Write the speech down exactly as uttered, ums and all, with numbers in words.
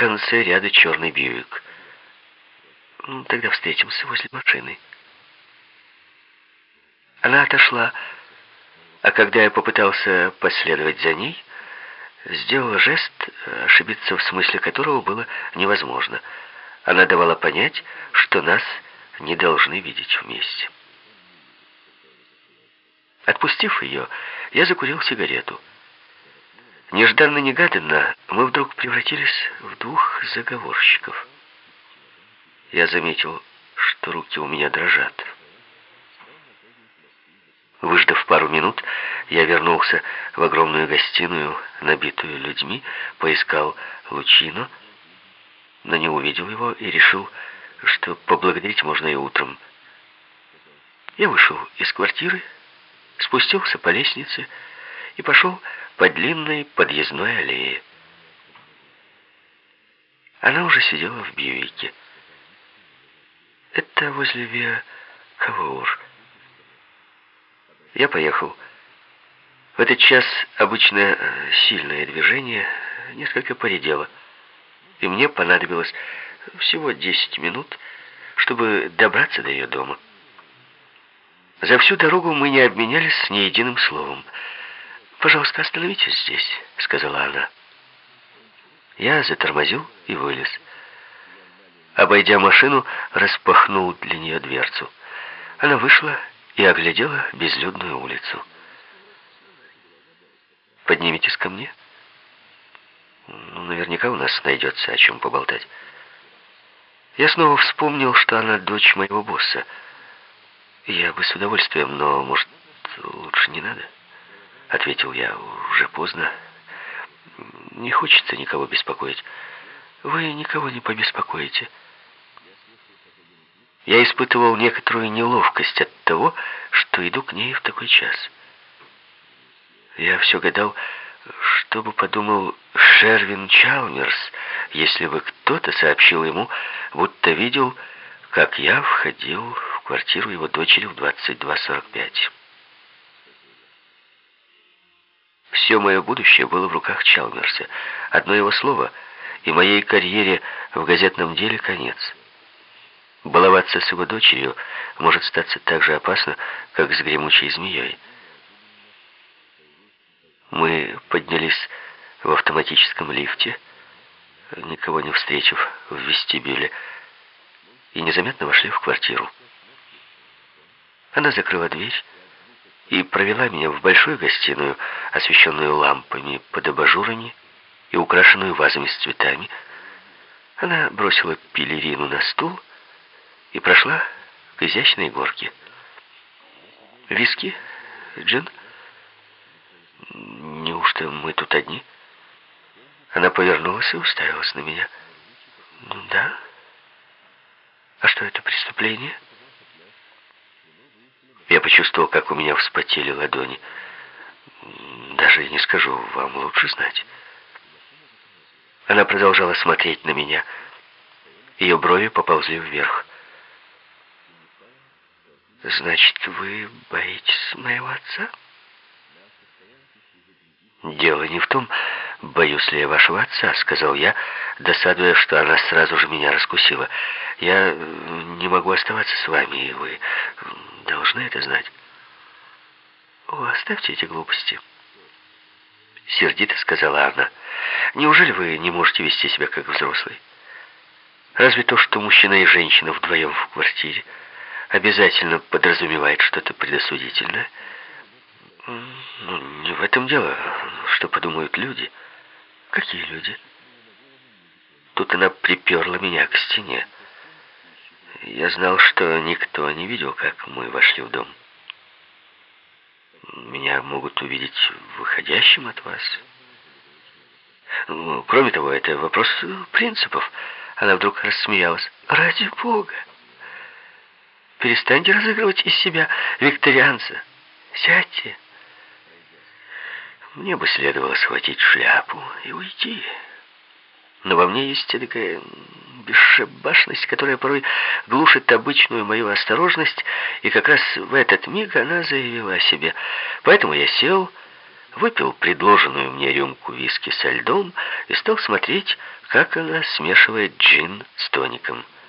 конце ряда черный Бьюик. Ну, тогда встретимся возле машины. Она отошла, а когда я попытался последовать за ней, сделала жест, ошибиться в смысле которого было невозможно. Она давала понять, что нас не должны видеть вместе. Отпустив ее, я закурил сигарету. Нежданно-негаданно мы вдруг превратились в двух заговорщиков. Я заметил, что руки у меня дрожат. Выждав пару минут, я вернулся в огромную гостиную, набитую людьми, поискал Лучино, но не увидел его и решил, что поблагодарить можно и утром. Я вышел из квартиры, спустился по лестнице и пошел по длинной подъездной аллее. Она уже сидела в Бьюике. Это возле Виа Кавур. Я поехал. В этот час обычное сильное движение несколько поредело, и мне понадобилось всего десять минут, чтобы добраться до ее дома. За всю дорогу мы не обменялись ни единым словом. «Пожалуйста, остановитесь здесь», — сказала она. Я затормозил и вылез. Обойдя машину, распахнул для нее дверцу. Она вышла и оглядела безлюдную улицу. «Поднимитесь ко мне. Ну, наверняка у нас найдется о чем поболтать». Я снова вспомнил, что она дочь моего босса. «Я бы с удовольствием, но, может, лучше не надо?» — ответил я. «Уже поздно. Не хочется никого беспокоить». «Вы никого не побеспокоите». Я испытывал некоторую неловкость от того, что иду к ней в такой час. Я все гадал, что бы подумал Шервин Чалмерс, если бы кто-то сообщил ему, будто видел, как я входил в квартиру его дочери в двадцать два сорок пять. Все мое будущее было в руках Чалмерса. Одно его слово, и моей карьере в газетном деле конец. Баловаться с его дочерью может статься так же опасно, как с гремучей змеей. Мы поднялись в автоматическом лифте, никого не встретив в вестибюле, и незаметно вошли в квартиру. Она закрыла дверь и провела меня в большую гостиную, освещенную лампами под абажурами и украшенную вазами с цветами. Она бросила пелерину на стул и прошла к изящной горке. «Виски? Джин? Неужто мы тут одни?» Она повернулась и уставилась на меня. «Ну да. А что это, преступление?» Я почувствовал, как у меня вспотели ладони. «Даже не скажу, вам лучше знать». Она продолжала смотреть на меня. Ее брови поползли вверх. «Значит, вы боитесь моего отца?» «Дело не в том, боюсь ли я вашего отца», — сказал я, досадуя, что она сразу же меня раскусила. «Я не могу оставаться с вами, и вы должны это знать». «О, оставьте эти глупости», — сердито сказала она. «Неужели вы не можете вести себя как взрослый? Разве то, что мужчина и женщина вдвоем в квартире, обязательно подразумевает что-то предосудительное?» «Ну, не в этом дело. Что подумают люди?» «Какие люди?» Тут она приперла меня к стене. Я знал, что никто не видел, как мы вошли в дом. Меня могут увидеть выходящим от вас. Ну, кроме того, это вопрос принципов. Она вдруг рассмеялась. «Ради Бога! Перестаньте разыгрывать из себя викторианца. Сядьте. Мне бы следовало схватить шляпу и уйти. Но во мне есть такая бесшабашность, которая порой глушит обычную мою осторожность, и как раз в этот миг она заявила о себе. Поэтому я сел, выпил предложенную мне рюмку виски со льдом и стал смотреть, как она смешивает джин с тоником.